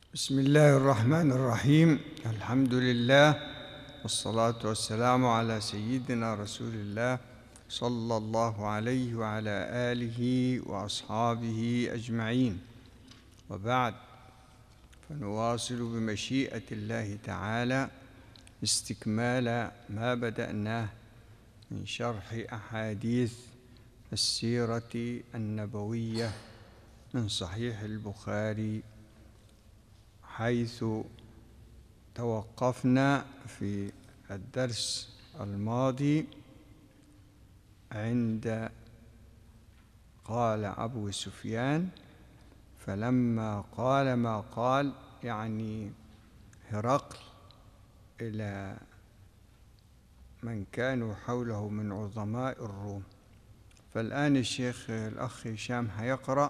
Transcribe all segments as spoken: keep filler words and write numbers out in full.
بسم الله الرحمن الرحيم. الحمد لله والصلاة والسلام على سيدنا رسول الله صلى الله عليه وعلى آله وأصحابه أجمعين، وبعد، فنواصل بمشيئة الله تعالى استكمال ما بدأناه من شرح أحاديث السيرة النبوية من صحيح البخاري، حيث توقفنا في الدرس الماضي عند قال أبو سفيان: فلما قال ما قال، يعني هرقل، إلى من كانوا حوله من عظماء الروم. فالآن الشيخ الأخ هشام هيقرأ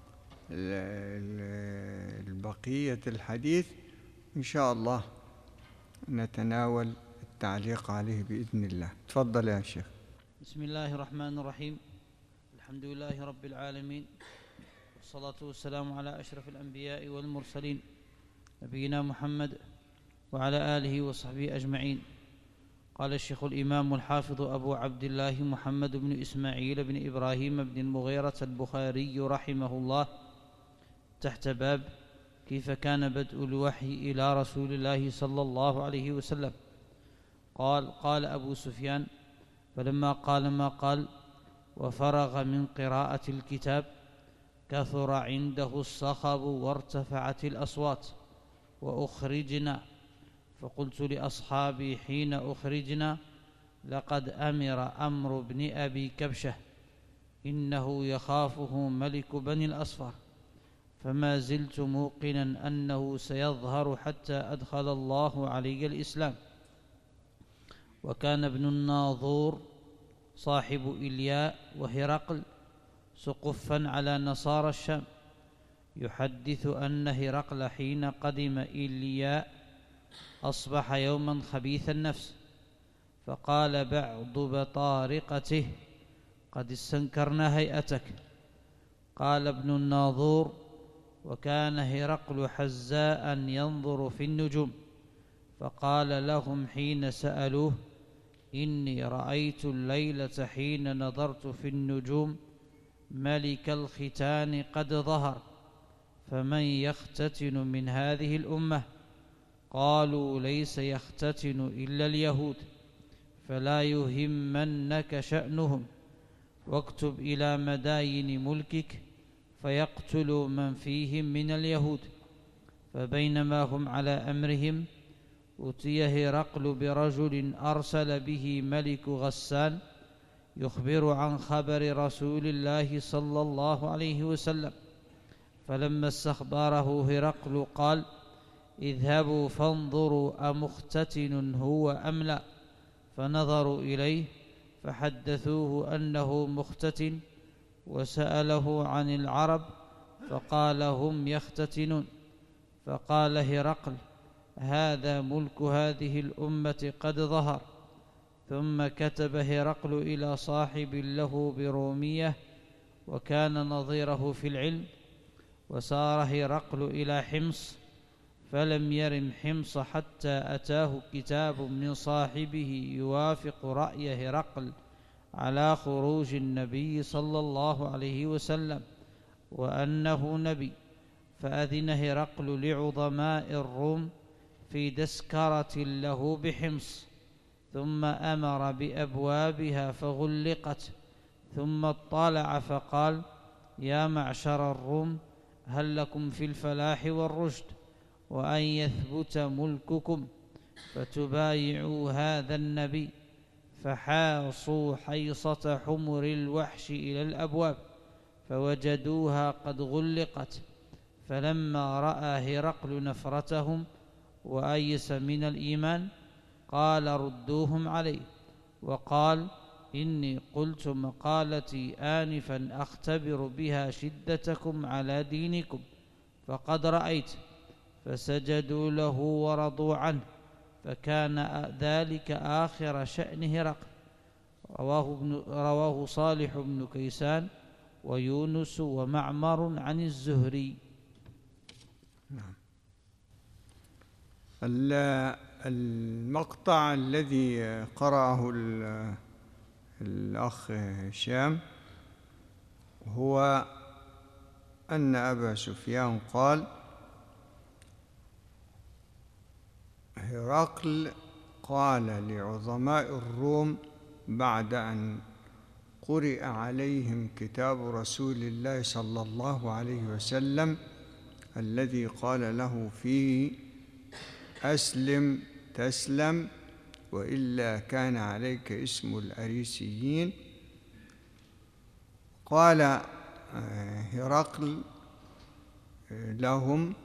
البقية الحديث، إن شاء الله نتناول التعليق عليه بإذن الله. تفضل يا شيخ. بسم الله الرحمن الرحيم. الحمد لله رب العالمين، والصلاة والسلام على أشرف الأنبياء والمرسلين، نبينا محمد وعلى آله وصحبه أجمعين. قال الشيخ الإمام الحافظ أبو عبد الله محمد بن إسماعيل بن إبراهيم بن المغيرة البخاري رحمه الله تحت باب: كيف كان بدء الوحي إلى رسول الله صلى الله عليه وسلم. قال قال أبو سفيان: فلما قال ما قال وفرغ من قراءة الكتاب كثر عنده الصخب وارتفعت الأصوات وأخرجنا، فقلت لأصحابي حين أخرجنا: لقد أمر أمر بن أبي كبشة، إنه يخافه ملك بني الأصفر، فما زلت موقنا أنه سيظهر حتى أدخل الله علي الإسلام. وكان ابن الناظور صاحب إلياء وهرقل سقفا على نصارى الشام، يحدث أن هرقل حين قدم إلياء أصبح يوما خبيث النفس، فقال بعض بطارقته: قد استنكرنا هيئتك. قال ابن الناظور: وكان هرقل حزاء ينظر في النجوم، فقال لهم حين سألوه: إني رأيت الليلة حين نظرت في النجوم ملك الختان قد ظهر، فمن يختتن من هذه الأمة؟ قالوا: ليس يختتن إلا اليهود، فلا يهمنك شأنهم، واكتب إلى مداين ملكك فيقتلوا من فيهم من اليهود. فبينما هم على أمرهم أتي هرقل برجل أرسل به ملك غسان يخبر عن خبر رسول الله صلى الله عليه وسلم. فلما استخبره هرقل قال: اذهبوا فانظروا أمختتن هو أم لا؟ فنظروا إليه فحدثوه أنه مختتن، وسأله عن العرب فقال: هم يختتنون. فقال هرقل: هذا ملك هذه الأمة قد ظهر. ثم كتب هرقل إلى صاحب له برومية وكان نظيره في العلم، وسار هرقل إلى حمص، فلم يرم حمص حتى أتاه كتاب من صاحبه يوافق رأي هرقل على خروج النبي صلى الله عليه وسلم وأنه نبي، فأذن هرقل لعظماء الروم في دسكرة له بحمص، ثم أمر بأبوابها فغلقت، ثم اطلع فقال: يا معشر الروم، هل لكم في الفلاح والرشد وأن يثبت ملككم فتبايعوا هذا النبي؟ فحاصوا حيصة حمر الوحش إلى الأبواب فوجدوها قد غلقت. فلما رأى هرقل نفرتهم وأيس من الإيمان قال: ردوهم عليه. وقال: إني قلت مقالتي آنفا أختبر بها شدتكم على دينكم، فقد رأيت. فسجدوا له ورضوا عنه، فكان ذلك آخر شأن هرقل. رواه, ابن رواه صالح بن كيسان ويونس ومعمر عن الزهري. نعم. المقطع الذي قرأه الأخ هشام هو أن أبا سفيان قال: هرقل قال لعظماء الروم بعد أن قرئ عليهم كتاب رسول الله صلى الله عليه وسلم الذي قال له فيه: أسلم تسلم وإلا كان عليك اسم الأريسيين. قال هرقل لهم: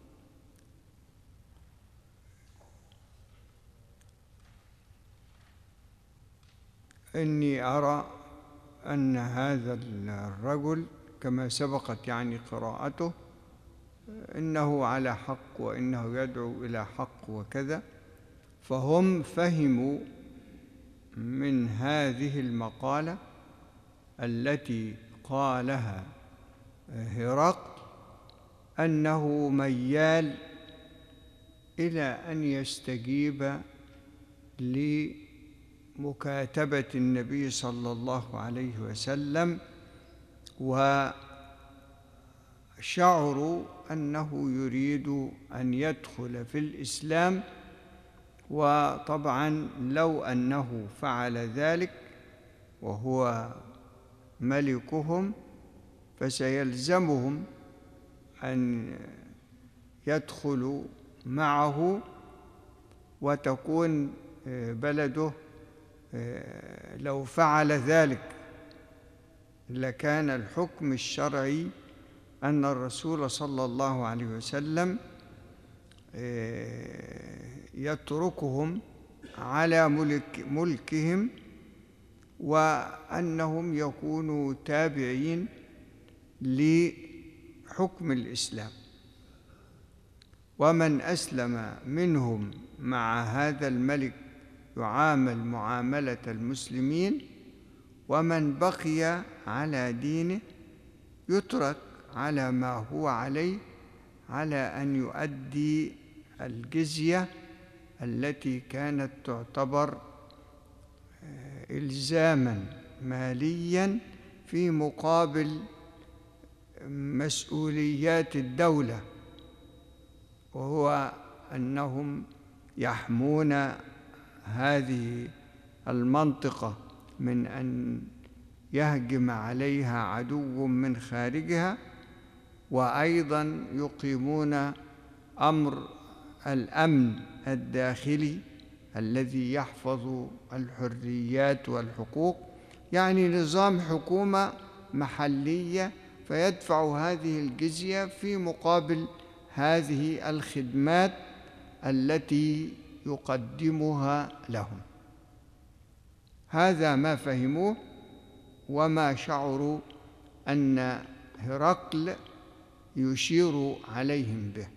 إني أرى أن هذا الرجل كما سبقت يعني قراءته إنه على حق وإنه يدعو إلى حق وكذا. فهم فهموا من هذه المقالة التي قالها هرقل أنه ميال إلى أن يستجيب لمكاتبة النبي صلى الله عليه وسلم، وشعروا أنه يريد أن يدخل في الإسلام. وطبعا لو أنه فعل ذلك وهو ملكهم فسيلزمهم أن يدخلوا معه، وتكون بلده لو فعل ذلك لكان الحكم الشرعي أن الرسول صلى الله عليه وسلم يتركهم على ملك ملكهم، وأنهم يكونوا تابعين لحكم الإسلام. ومن أسلم منهم مع هذا الملك يعامل معاملة المسلمين، ومن بقي على دينه يترك على ما هو عليه، على أن يؤدي الجزية التي كانت تعتبر إلزاماً مالياً في مقابل مسؤوليات الدولة، وهو أنهم يحمون هذه المنطقة من أن يهجم عليها عدو من خارجها، وأيضاً يقيمون أمر الأمن الداخلي الذي يحفظ الحريات والحقوق، يعني نظام حكومة محلية، فيدفع هذه الجزية في مقابل هذه الخدمات التي يقدمها لهم. هذا ما فهموه وما شعروا أن هرقل يشير عليهم به.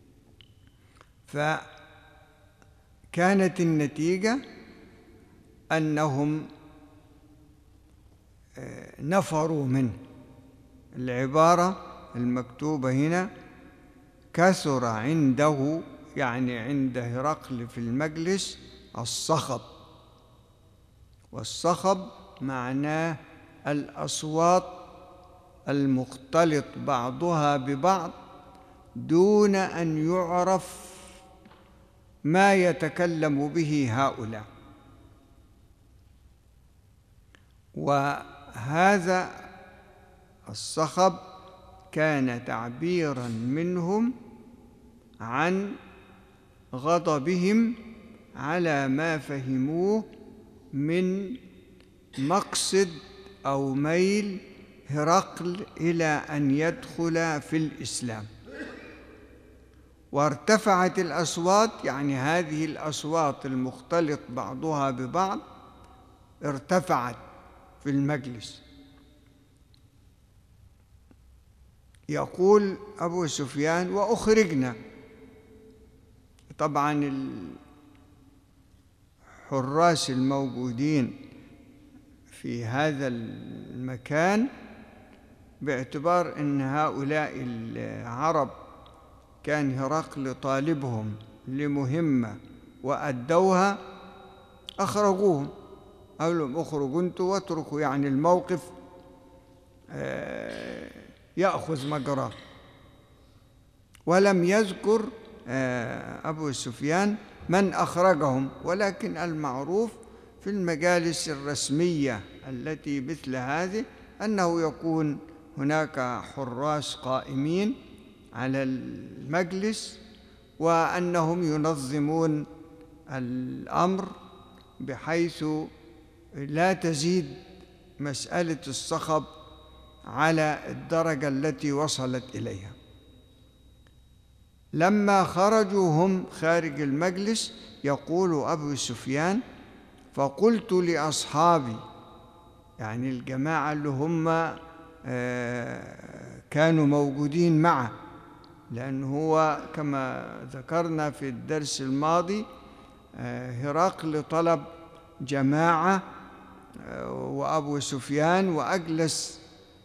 فكانت النتيجة أنهم نفروا منه. العبارة المكتوبة هنا: كثر عنده، يعني عند هرقل في المجلس، الصخب. والصخب معناه الأصوات المختلط بعضها ببعض دون أن يعرف ما يتكلم به هؤلاء. وهذا الصخب كان تعبيراً منهم عن غضبهم على ما فهموه من مقصد أو ميل هرقل إلى أن يدخل في الإسلام. وارتفعت الأصوات، يعني هذه الأصوات المختلط بعضها ببعض ارتفعت في المجلس. يقول أبو سفيان: وأخرجنا. طبعاً الحراس الموجودين في هذا المكان باعتبار أن هؤلاء العرب كان هرقل طالبهم لمهمة وأدوها أخرجوهم، قالوا لهم اخرجوا أنتوا واتركوا يعني الموقف يأخذ مجراه. ولم يذكر أبو سفيان من أخرجهم، ولكن المعروف في المجالس الرسمية التي مثل هذه أنه يكون هناك حراس قائمين على المجلس، وأنهم ينظمون الأمر بحيث لا تزيد مسألة الصخب على الدرجة التي وصلت إليها. لما خرجوا هم خارج المجلس يقول أبو سفيان: فقلت لأصحابي، يعني الجماعة اللي هم كانوا موجودين معه، لأن هو كما ذكرنا في الدرس الماضي هرقل طلب جماعة وأبو سفيان، وأجلس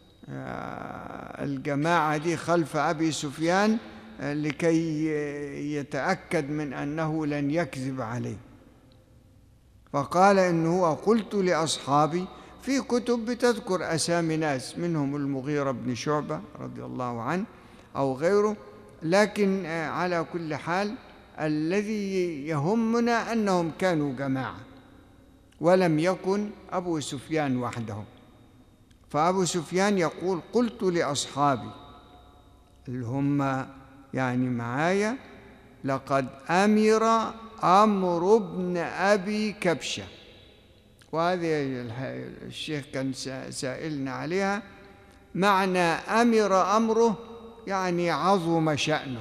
الجماعة دي خلف أبي سفيان لكي يتأكد من أنه لن يكذب عليه. فقال إنه قلت لأصحابي، في كتب بتذكر أسامي ناس منهم المغيرة بن شعبة رضي الله عنه أو غيره، لكن على كل حال الذي يهمنا أنهم كانوا جماعة ولم يكن أبو سفيان وحده. فأبو سفيان يقول: قلت لأصحابي اللي هم يعني معايا: لقد أمر عمرو بن أبي كبشة. وهذه الشيخ كان سائلنا عليها، معنى أمر أمره يعني عظم شأنه،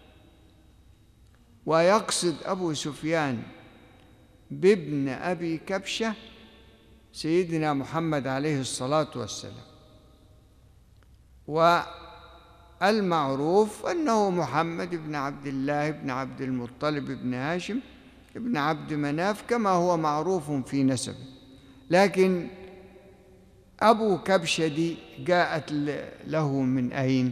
ويقصد أبو سفيان بابن أبي كبشة سيدنا محمد عليه الصلاة والسلام. والمعروف أنه محمد بن عبد الله بن عبد المطلب بن هاشم بن عبد مناف كما هو معروف في نسبه. لكن أبو كبشة دي جاءت له من أين؟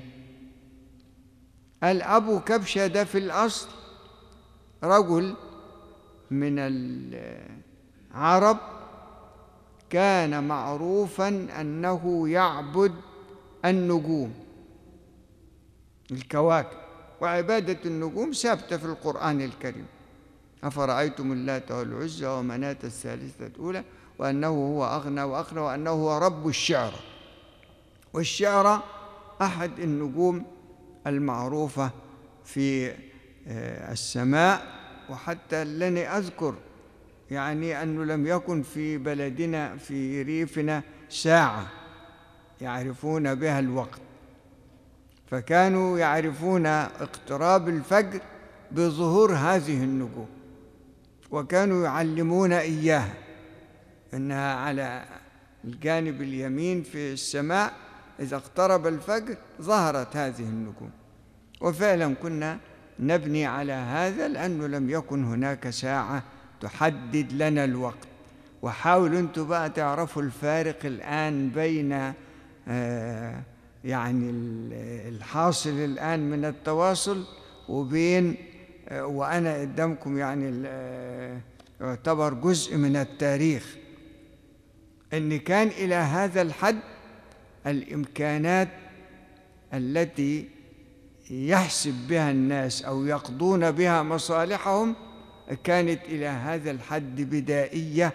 الأبو كبشة ده في الأصل رجل من العرب كان معروفا أنه يعبد النجوم، الكواكب، وعبادة النجوم ثابتة في القرآن الكريم: أفرأيتم اللات والعزى ومناة الثالثة الأولى وأنه هو أغنى وأقنى وأنه هو رب الشعرى. والشعرى أحد النجوم المعروفة في السماء، وحتى لني أذكر يعني أنه لم يكن في بلدنا في ريفنا ساعة يعرفون بها الوقت، فكانوا يعرفون اقتراب الفجر بظهور هذه النجوم، وكانوا يعلمون إياها أنها على الجانب اليمين في السماء إذا اقترب الفجر ظهرت هذه النجوم. وفعلا كنا نبني على هذا لأنه لم يكن هناك ساعة تحدد لنا الوقت. وحاولوا أنتم بقى تعرفوا الفارق الآن بين آه يعني الحاصل الآن من التواصل وبين آه وأنا قدامكم يعني آه يعتبر جزء من التاريخ، أن كان إلى هذا الحد الإمكانات التي يحسب بها الناس أو يقضون بها مصالحهم كانت إلى هذا الحد بدائية،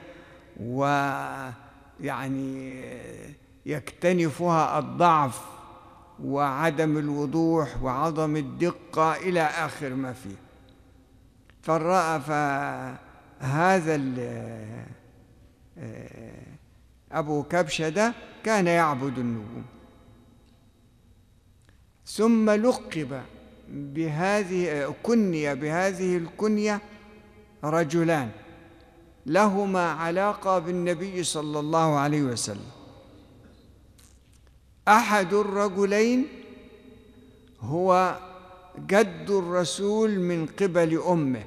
ويعني يكتنفها الضعف وعدم الوضوح وعدم الدقة إلى آخر ما فيه. فرأى فهذا أبو كبشة ده كان يعبد النجوم، ثم لقب بهذه كني بهذه الكنية رجلان لهما علاقة بالنبي صلى الله عليه وسلم. أحد الرجلين هو جد الرسول من قبل أمه،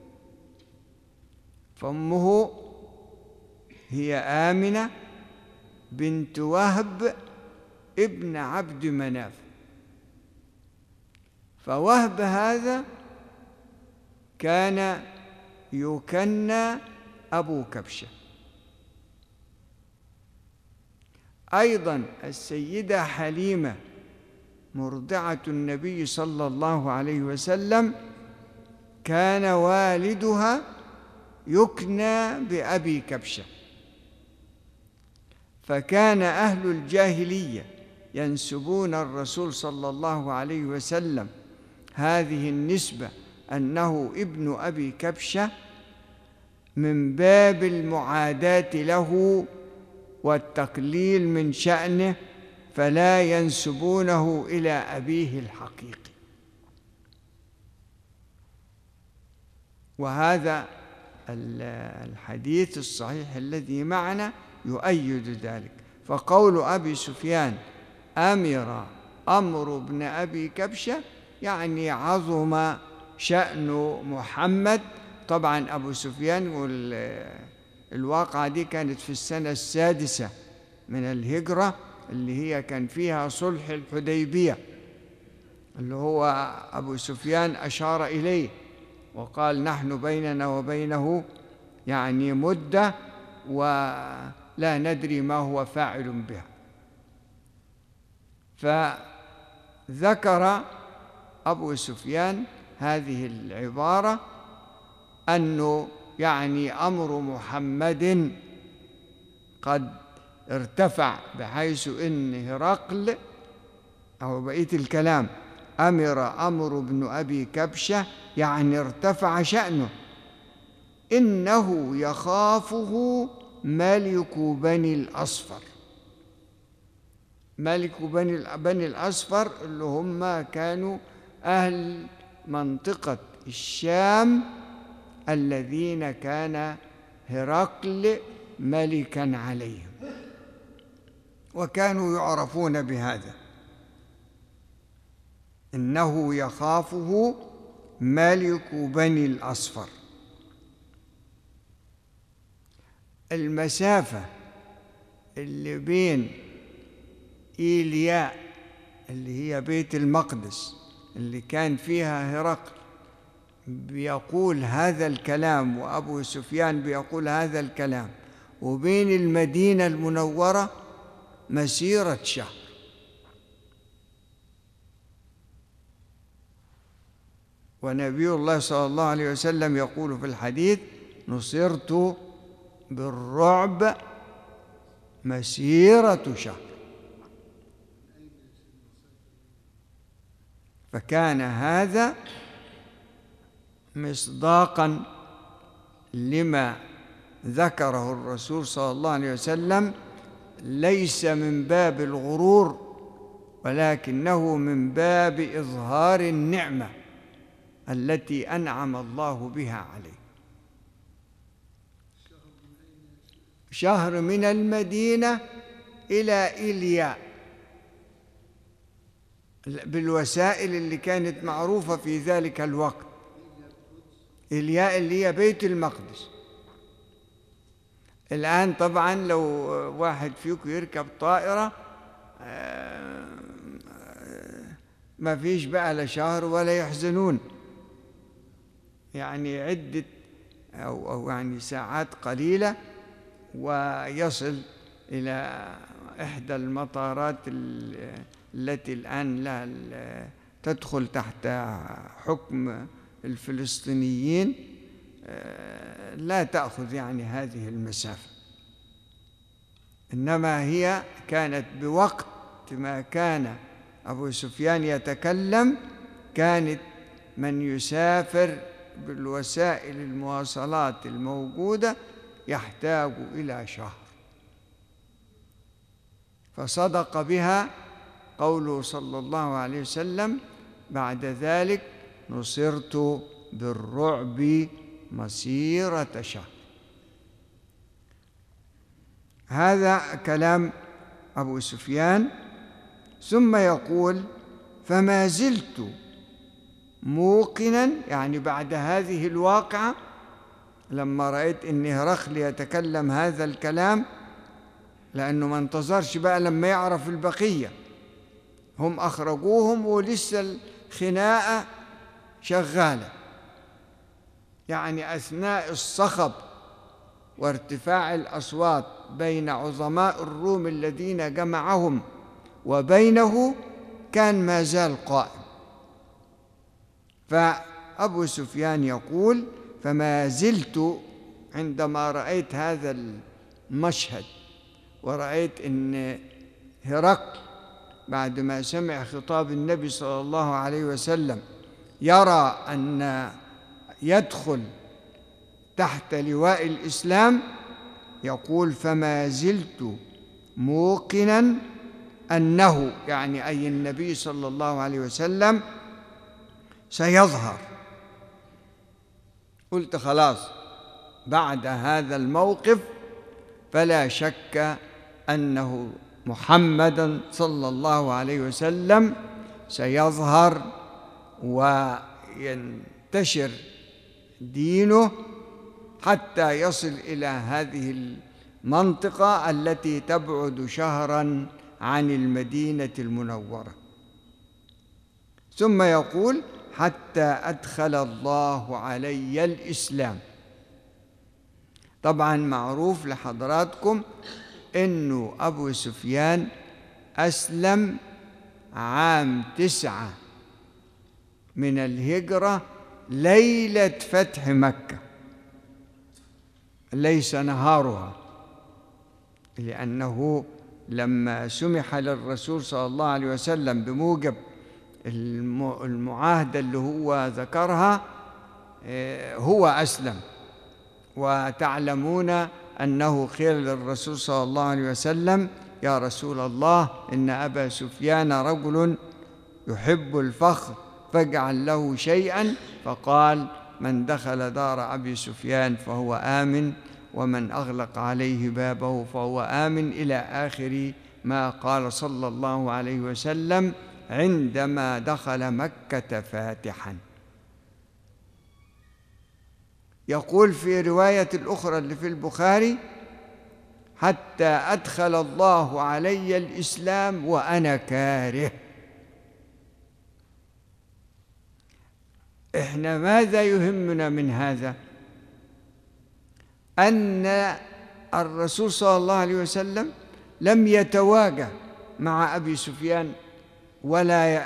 فأمه هي آمنة بنت وهب ابن عبد مناف. فوهب هذا كان يكنى أبو كبشة. أيضا السيدة حليمة مرضعة النبي صلى الله عليه وسلم كان والدها يكنى بأبي كبشة، فكان أهل الجاهلية ينسبون الرسول صلى الله عليه وسلم هذه النسبة أنه ابن أبي كبشة من باب المعاداة له والتقليل من شأنه، فلا ينسبونه إلى أبيه الحقيقي. وهذا الحديث الصحيح الذي معنا يؤيد ذلك. فقول أبي سفيان أمر أمر بن أبي كبشة يعني عظم شأن محمد. طبعا أبو سفيان والواقعة دي كانت في السنة السادسة من الهجرة، اللي هي كان فيها صلح الحديبية، اللي هو أبو سفيان أشار إليه وقال نحن بيننا وبينه يعني مدة ولا ندري ما هو فاعل بها. فذكر أبو سفيان هذه العبارة أنه يعني أمر محمد قد ارتفع، بحيث إن هرقل أو بقية الكلام أمر أمر بن أبي كبشة يعني ارتفع شأنه، إنه يخافه ملك بني الأصفر. ملك بني بني الأصفر اللي هم كانوا أهل منطقة الشام الذين كان هرقل ملكا عليهم، وكانوا يعرفون بهذا، إنه يخافه ملك بني الأصفر. المسافة اللي بين إيلياء اللي هي بيت المقدس اللي كان فيها هرقل بيقول هذا الكلام وأبو سفيان بيقول هذا الكلام، وبين المدينة المنورة مسيرة شهر. ونبي الله صلى الله عليه وسلم يقول في الحديث نصرت بالرعب مسيرة شهر. فكان هذا مصداقا لما ذكره الرسول صلى الله عليه وسلم، ليس من باب الغرور ولكنه من باب إظهار النعمة التي أنعم الله بها عليه. شهر من المدينة إلى إيلياء بالوسائل اللي كانت معروفة في ذلك الوقت. إيلياء اللي هي بيت المقدس. الآن طبعا لو واحد فيكم يركب طائرة ما فيش بقى لا شهر ولا يحزنون، يعني عدة أو, أو يعني ساعات قليلة ويصل إلى إحدى المطارات التي الآن لا تدخل تحت حكم الفلسطينيين، لا تأخذ يعني هذه المسافة، إنما هي كانت بوقت ما كان أبو سفيان يتكلم كانت من يسافر بالوسائل المواصلات الموجودة يحتاج إلى شهر، فصدق بها قوله صلى الله عليه وسلم بعد ذلك نصرت بالرعب مسيرة شهر. هذا كلام أبو سفيان. ثم يقول فما زلت موقنا، يعني بعد هذه الواقعة لما رأيت أن هرقل يتكلم هذا الكلام، لأنه ما انتظرش بقى لما يعرف البقية، هم أخرجوهم ولسه الخناقة شغالة، يعني أثناء الصخب وارتفاع الأصوات بين عظماء الروم الذين جمعهم وبينه كان ما زال قائم. فأبو سفيان يقول: فما زلت عندما رأيت هذا المشهد ورأيت أن هرقل بعد ما سمع خطاب النبي صلى الله عليه وسلم يرى أن يدخل تحت لواء الإسلام، يقول: فما زلت موقنا أنه، يعني أي النبي صلى الله عليه وسلم، سيظهر. قلت خلاص بعد هذا الموقف فلا شك أنه محمدًا صلى الله عليه وسلم سيظهر وينتشر دينه حتى يصل إلى هذه المنطقة التي تبعد شهرًا عن المدينة المنورة. ثم يقول: حتى أدخل الله علي الإسلام. طبعا معروف لحضراتكم إنه أبو سفيان أسلم عام تسعة من الهجرة ليلة فتح مكة، ليس نهارها، لأنه لما سمح للرسول صلى الله عليه وسلم بموجب المعاهدة اللي هو ذكرها هو أسلم. وتعلمون أنه قيل للرسول صلى الله عليه وسلم: يا رسول الله، إن أبا سفيان رجل يحب الفخر فاجعل له شيئا، فقال: من دخل دار أبي سفيان فهو آمن، ومن أغلق عليه بابه فهو آمن، إلى آخر ما قال صلى الله عليه وسلم عندما دخل مكة فاتحا. يقول في رواية الأخرى اللي في البخاري: حتى أدخل الله علي الإسلام وأنا كاره. إحنا ماذا يهمنا من هذا؟ أن الرسول صلى الله عليه وسلم لم يتواجه مع أبي سفيان ولا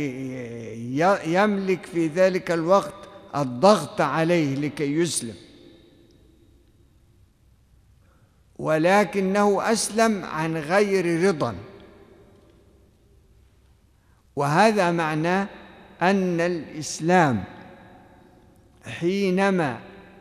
يملك في ذلك الوقت الضغط عليه لكي يسلم، ولكنه أسلم عن غير رضا. وهذا معناه أن الإسلام حينما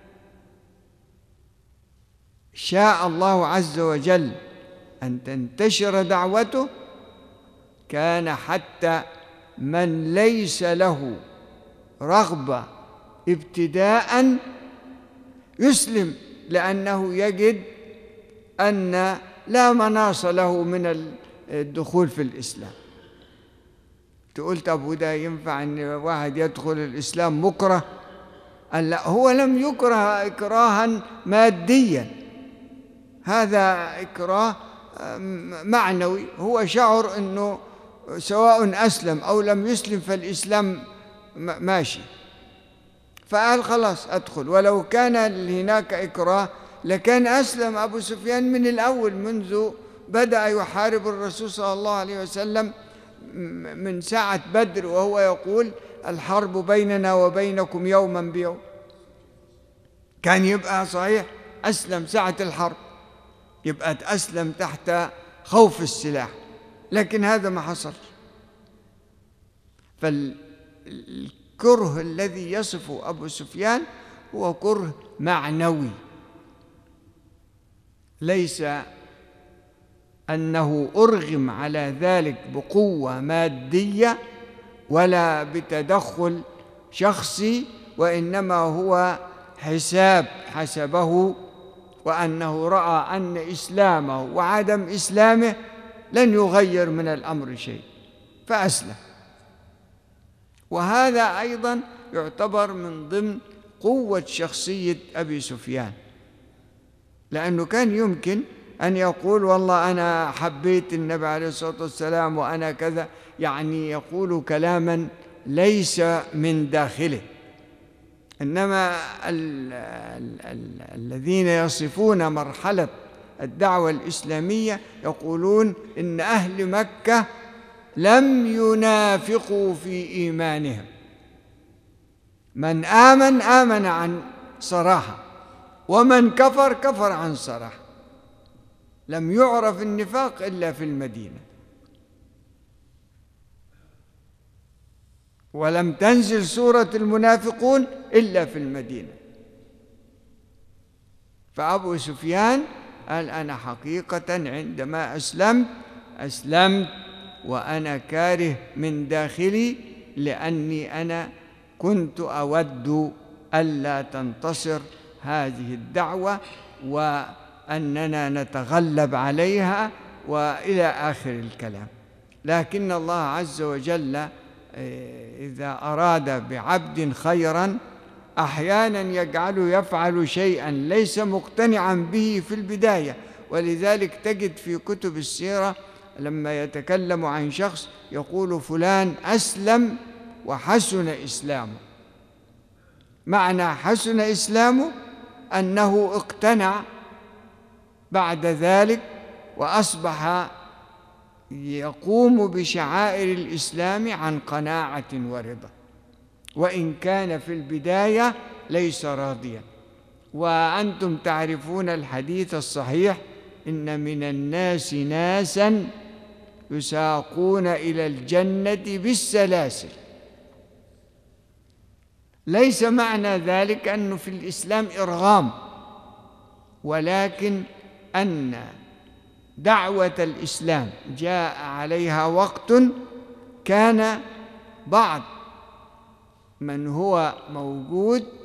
شاء الله عز وجل أن تنتشر دعوته كان حتى من ليس له رغبة ابتداء يسلم، لأنه يجد أن لا مناص له من الدخول في الإسلام. تقول: طب ده ينفع أن واحد يدخل الإسلام مكره؟ قال: لا، هو لم يكره إكراها ماديا، هذا إكراه معنوي، هو شعر أنه سواء أسلم أو لم يسلم فالإسلام ماشي، فقال خلاص أدخل. ولو كان هناك إكراه لكان أسلم أبو سفيان من الأول، منذ بدأ يحارب الرسول صلى الله عليه وسلم من ساعة بدر، وهو يقول: الحرب بيننا وبينكم يوما بيوم. كان يبقى صحيح أسلم ساعة الحرب، يبقى أسلم تحت خوف السلاح، لكن هذا ما حصل. فالكره الذي يصف أبو سفيان هو كره معنوي، ليس أنه أرغم على ذلك بقوة مادية ولا بتدخل شخصي، وإنما هو حساب حسبه، وأنه رأى أن إسلامه وعدم إسلامه لن يغير من الأمر شيء فأسلم. وهذا أيضا يعتبر من ضمن قوة شخصية أبي سفيان، لأنه كان يمكن أن يقول: والله أنا حبيت النبي عليه الصلاة والسلام وأنا كذا، يعني يقول كلاما ليس من داخله، إنما ال ال ال الذين يصفون مرحلة الدعوة الإسلامية يقولون إن أهل مكة لم ينافقوا في إيمانهم، من آمن آمن عن صراحة، ومن كفر كفر عن صراحة، لم يعرف النفاق إلا في المدينة، ولم تنزل سورة المنافقون إلا في المدينة. فأبو سفيان قال أنا حقيقة عندما أسلمت أسلمت وأنا كاره من داخلي، لأني أنا كنت أود ألا تنتصر هذه الدعوة وأننا نتغلب عليها وإلى آخر الكلام. لكن الله عز وجل إذا أراد بعبد خيرا أحيانا يجعله يفعل شيئا ليس مقتنعا به في البداية. ولذلك تجد في كتب السيرة لما يتكلم عن شخص يقول فلان أسلم وحسن إسلامه. معنى حسن إسلامه أنه اقتنع بعد ذلك وأصبح يقوم بشعائر الإسلام عن قناعة ورضا، وإن كان في البداية ليس راضيا. وأنتم تعرفون الحديث الصحيح إن من الناس ناسا يساقون إلى الجنة بالسلاسل. ليس معنى ذلك أنه في الإسلام إرغام، ولكن أن دعوة الإسلام جاء عليها وقت كان بعض من هو موجود